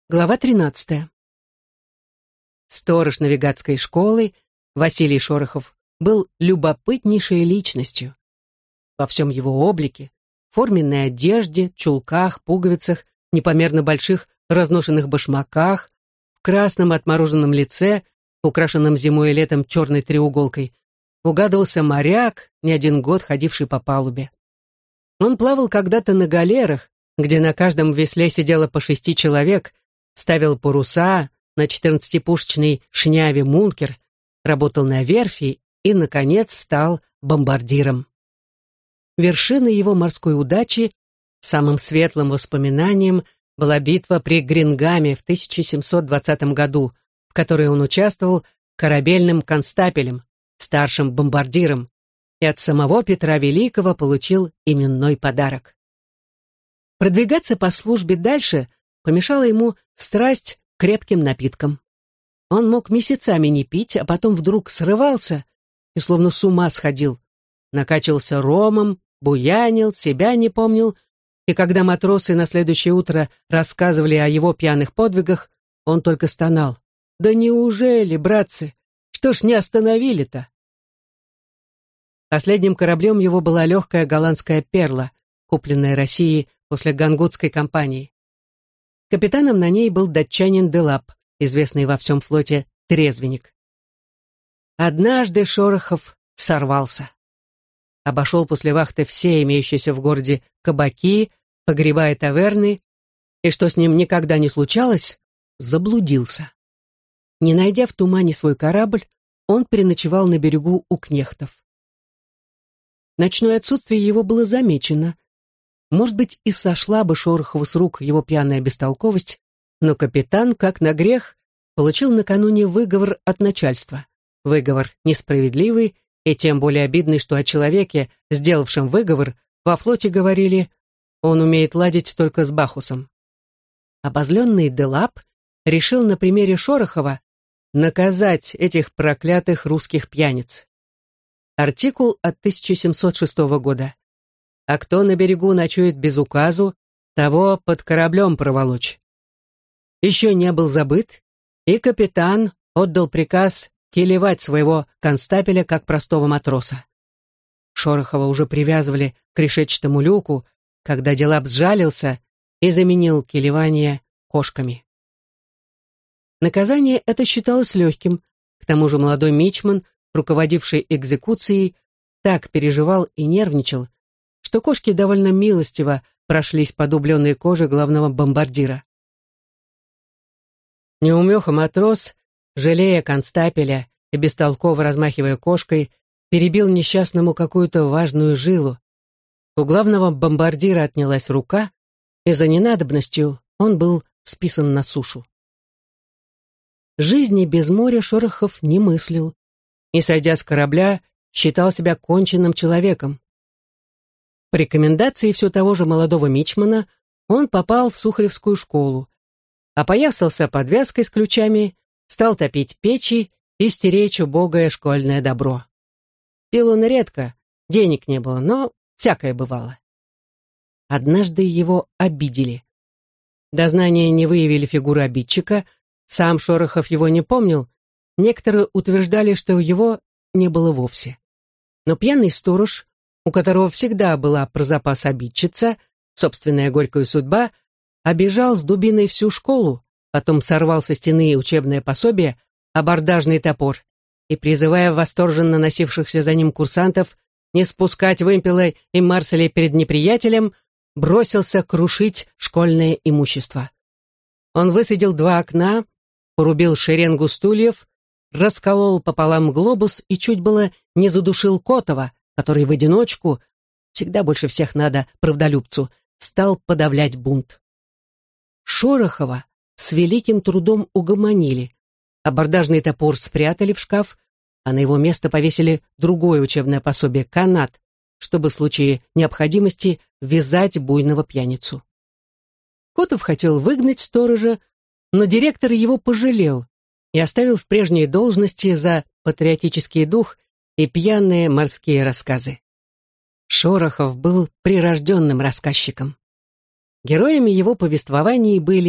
Глава 13. Сторож навигатской школы Василий Шорохов был любопытнейшей личностью. Во всем его облике, форменной одежде, чулках, пуговицах, непомерно больших разношенных башмаках, в красном отмороженном лице, украшенном зимой и летом черной треуголкой, угадывался моряк, не один год ходивший по палубе. Он плавал когда-то на галерах, где на каждом весле сидело по 6 человек, ставил паруса на 14-пушечной шняве «Мункер», работал на верфи и, наконец, стал бомбардиром. Вершиной его морской удачи, самым светлым воспоминанием, была битва при Грингаме в 1720 году, в которой он участвовал корабельным констапелем, старшим бомбардиром, и от самого Петра Великого получил именной подарок. Продвигаться по службе дальше помешала ему страсть к крепким напиткам. Он мог месяцами не пить, а потом вдруг срывался и словно с ума сходил. Накачивался ромом, буянил, себя не помнил, и когда матросы на следующее утро рассказывали о его пьяных подвигах, он только стонал. «Да неужели, братцы? Что ж не остановили-то?» Последним кораблем его была легкая голландская «Перла», купленная Россией после Гангутской кампании. Капитаном на ней был датчанин Делап, известный во всем флоте трезвенник. Однажды Шорохов сорвался. Обошел после вахты все имеющиеся в городе кабаки, погреба и таверны, и, что с ним никогда не случалось, заблудился. Не найдя в тумане свой корабль, он переночевал на берегу у кнехтов. Ночное отсутствие его было замечено. Может быть, и сошла бы Шорохову с рук его пьяная бестолковость, но капитан, как на грех, получил накануне выговор от начальства. Выговор несправедливый и тем более обидный, что о человеке, сделавшем выговор, во флоте говорили: он умеет ладить только с Бахусом. Обозленный Делап решил на примере Шорохова наказать этих проклятых русских пьяниц. Артикул от 1706 года. А кто на берегу ночует без указу, того под кораблем проволочь. Еще не был забыт, и капитан отдал приказ килевать своего констапеля как простого матроса. Шорохова уже привязывали к решетчатому люку, когда Делап сжалился и заменил килевание кошками. Наказание это считалось легким, к тому же молодой мичман, руководивший экзекуцией, так переживал и нервничал, что кошки довольно милостиво прошлись по дубленной коже главного бомбардира. Неумеха матрос, жалея констапеля и бестолково размахивая кошкой, перебил несчастному какую-то важную жилу. У главного бомбардира отнялась рука, и за ненадобностью он был списан на сушу. Жизни без моря Шорохов не мыслил, и, сойдя с корабля, считал себя конченным человеком. По рекомендации все того же молодого мичмана он попал в Сухаревскую школу, опоясался подвязкой с ключами, стал топить печи и стеречь убогое школьное добро. Пил он редко, денег не было, но всякое бывало. Однажды его обидели. Дознания не выявили фигуры обидчика, сам Шорохов его не помнил, некоторые утверждали, что его не было вовсе. Но пьяный сторож, у которого всегда была про запас обидчица, собственная горькая судьба, обижал с дубиной всю школу, потом сорвал со стены учебное пособие, абордажный топор, и, призывая восторженно носившихся за ним курсантов не спускать вымпела и марселей перед неприятелем, бросился крушить школьное имущество. Он высадил 2 окна, порубил шеренгу стульев, расколол пополам глобус и чуть было не задушил Котова, который в одиночку, всегда больше всех надо правдолюбцу, стал подавлять бунт. Шорохова с великим трудом угомонили. Абордажный топор спрятали в шкаф, а на его место повесили другое учебное пособие «Канат», чтобы в случае необходимости вязать буйного пьяницу. Котов хотел выгнать сторожа, но директор его пожалел и оставил в прежней должности за патриотический дух и пьяные морские рассказы. Шорохов был прирожденным рассказчиком. Героями его повествований были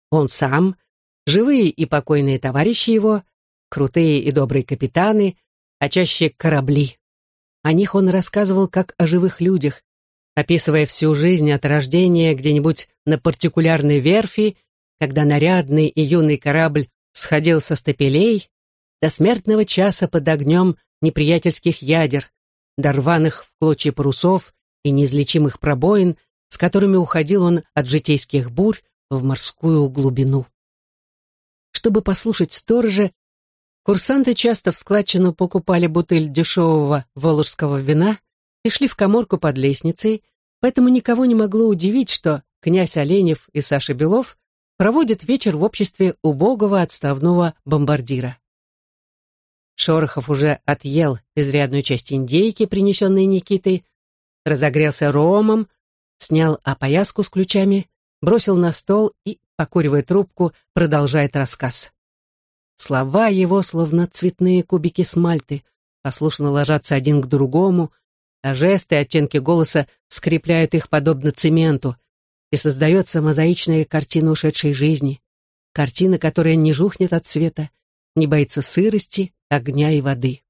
он сам, живые и покойные товарищи его, крутые и добрые капитаны, а чаще корабли. О них он рассказывал как о живых людях, описывая всю жизнь от рождения где-нибудь на партикулярной верфи, когда нарядный и юный корабль сходил со стапелей, до смертного часа под огнем неприятельских ядер, до рваных в клочья парусов и неизлечимых пробоин, с которыми уходил он от житейских бурь в морскую глубину. Чтобы послушать сторожа, курсанты часто в складчину покупали бутыль дешевого волжского вина и шли в каморку под лестницей, поэтому никого не могло удивить, что князь Оленев и Саша Белов проводят вечер в обществе убогого отставного бомбардира. Шорохов уже отъел изрядную часть индейки, принесенной Никитой, разогрелся ромом, снял опояску с ключами, бросил на стол и, покуривая трубку, продолжает рассказ. Слова его, словно цветные кубики смальты, послушно ложатся один к другому, а жесты и оттенки голоса скрепляют их подобно цементу, и создается мозаичная картина ушедшей жизни, картина, которая не жухнет от света, не боится сырости, огня и воды.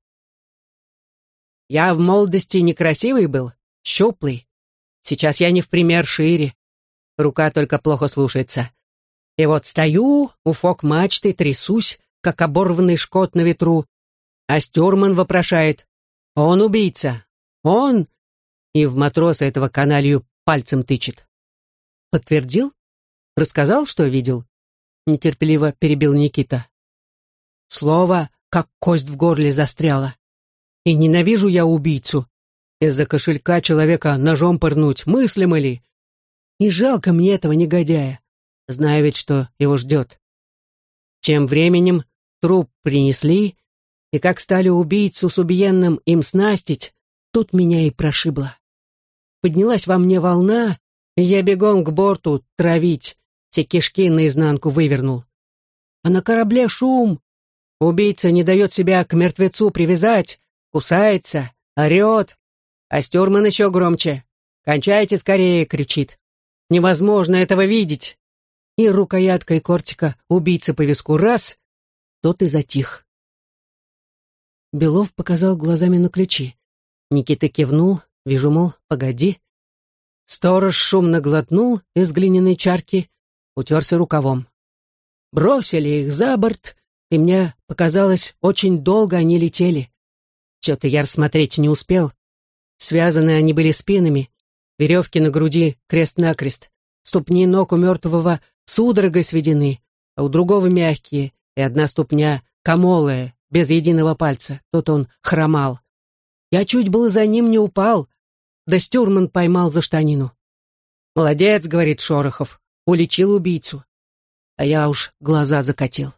Я в молодости некрасивый был, щуплый. Сейчас я не в пример шире. Рука только плохо слушается. И вот стою у фок-мачты, трясусь, как оборванный шкот на ветру, а стюрман вопрошает: «Он убийца! Он!» И в матроса этого каналью пальцем тычет. «Подтвердил? Рассказал, что видел?» Нетерпеливо перебил Никита. Слово, как кость в горле застряло. И ненавижу я убийцу. Из-за кошелька человека ножом пырнуть, мыслимо ли? И жалко мне этого негодяя. Знаю ведь, что его ждет. Тем временем труп принесли, и как стали убийцу с убиенным им снастить, тут меня и прошибло. Поднялась во мне волна, и я бегом к борту травить, все кишки наизнанку вывернул. А на корабле шум. Убийца не дает себя к мертвецу привязать, кусается, орет, а стюрман еще громче. «Кончайте скорее!» — кричит. «Невозможно этого видеть!» И рукояткой кортика убийцы по виску раз, тот и затих. Белов показал глазами на ключи. Никита кивнул, вижу, мол, погоди. Сторож шумно глотнул из глиняной чарки, утерся рукавом. Бросили их за борт, и мне показалось, очень долго они летели. Все-то я рассмотреть не успел. Связаны они были спинами, веревки на груди крест-накрест, ступни ног у мертвого судорогой сведены, а у другого мягкие, и одна ступня комолая, без единого пальца, тут он хромал. Я чуть было за ним не упал, да стюрман поймал за штанину. «Молодец», — говорит Шорохов, — уличил убийцу. А я уж глаза закатил.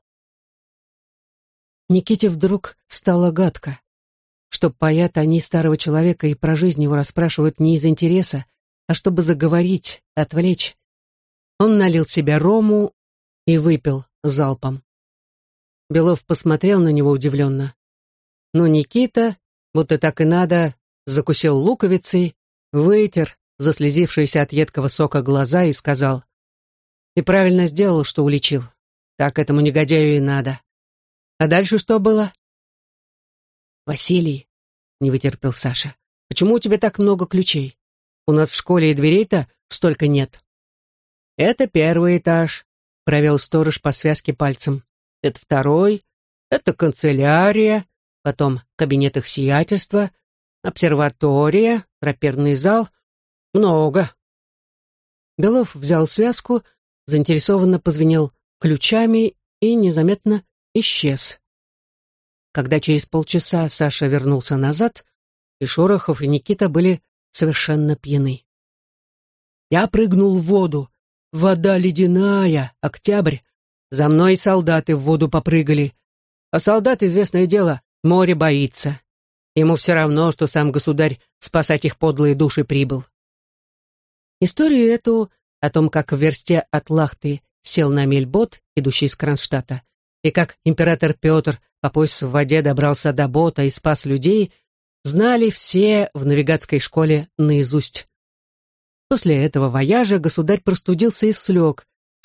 Никите вдруг стало гадко, что паят они старого человека и про жизнь его расспрашивают не из интереса, а чтобы заговорить, отвлечь. Он налил себе рому и выпил залпом. Белов посмотрел на него удивленно. Но Никита, будто так и надо, закусил луковицей, вытер заслезившиеся от едкого сока глаза и сказал: «И правильно сделал, что уличил. Так этому негодяю и надо. А дальше что было?» «Василий», — не вытерпел Саша, — «почему у тебя так много ключей? У нас в школе и дверей-то столько нет». «Это первый этаж», — провел сторож по связке пальцем. «Это второй, это канцелярия, потом кабинет их сиятельства, обсерватория, оперный зал. Много». Белов взял связку, заинтересованно позвенел ключами и незаметно исчез. Когда через полчаса Саша вернулся назад, и Шорохов, и Никита были совершенно пьяны. «Я прыгнул в воду. Вода ледяная, октябрь. За мной солдаты в воду попрыгали. А солдат, известное дело, море боится. Ему все равно, что сам государь спасать их подлые души прибыл». Историю эту, о том, как в версте от Лахты сел на мельбот, идущий из Кронштадта, и как император Петр по пояс в воде добрался до бота и спас людей, знали все в навигатской школе наизусть. После этого вояжа государь простудился и слег,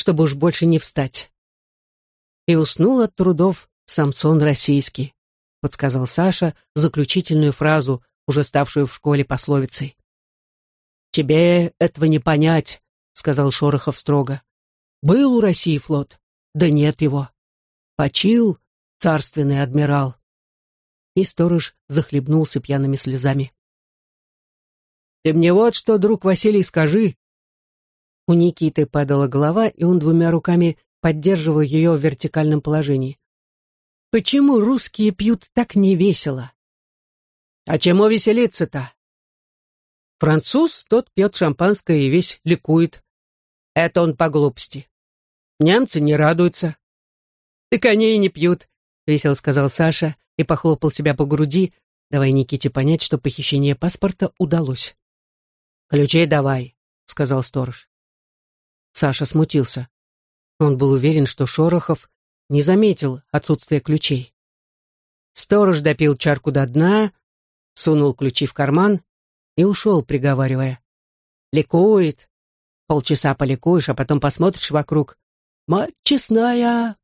чтобы уж больше не встать. И уснул от трудов Самсон Российский, подсказал Саша заключительную фразу, уже ставшую в школе пословицей. «Тебе этого не понять», — сказал Шорохов строго. «Был у России флот, да нет его. Почил царственный адмирал». И сторож захлебнулся пьяными слезами. «Ты мне вот что, друг Василий, скажи». У Никиты падала голова, и он двумя руками поддерживал ее в вертикальном положении. «Почему русские пьют так невесело?» «А чему веселиться-то?» «Француз, тот пьет шампанское и весь ликует. Это он по глупости. Немцы не радуются». «Так они и не пьют», — весело сказал Саша и похлопал себя по груди, давая Никите понять, что похищение паспорта удалось. «Ключей давай», — сказал сторож. Саша смутился. Он был уверен, что Шорохов не заметил отсутствия ключей. Сторож допил чарку до дна, сунул ключи в карман и ушел, приговаривая. «Ликует. Полчаса поликуешь, а потом посмотришь вокруг. Мать честная!»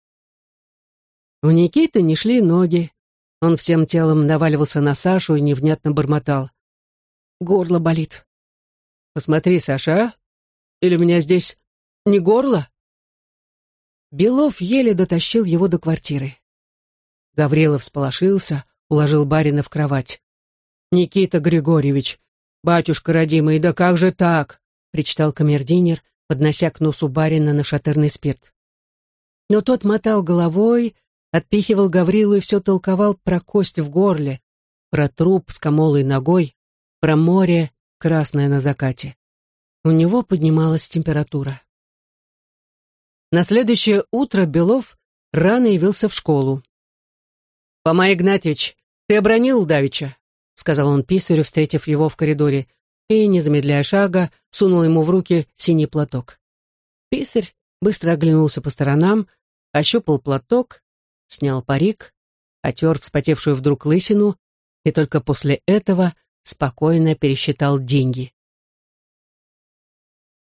У Никиты не шли ноги. Он всем телом наваливался на Сашу и невнятно бормотал. «Горло болит». «Посмотри, Саша, а? Или у меня здесь не горло?» Белов еле дотащил его до квартиры. Гаврилов всполошился, уложил барина в кровать. «Никита Григорьевич, батюшка родимый, да как же так?» — причитал камердинер, поднося к носу барина нашатырный спирт. Но тот мотал головой, отпихивал Гаврилу и все толковал про кость в горле, про труп с комолой ногой, про море, красное на закате. У него поднималась температура. На следующее утро Белов рано явился в школу. «Фома Игнатьевич, ты обронил давеча», — сказал он писарю, встретив его в коридоре, и, не замедляя шага, сунул ему в руки синий платок. Писарь быстро оглянулся по сторонам, ощупал платок, снял парик, отер вспотевшую вдруг лысину и только после этого спокойно пересчитал деньги.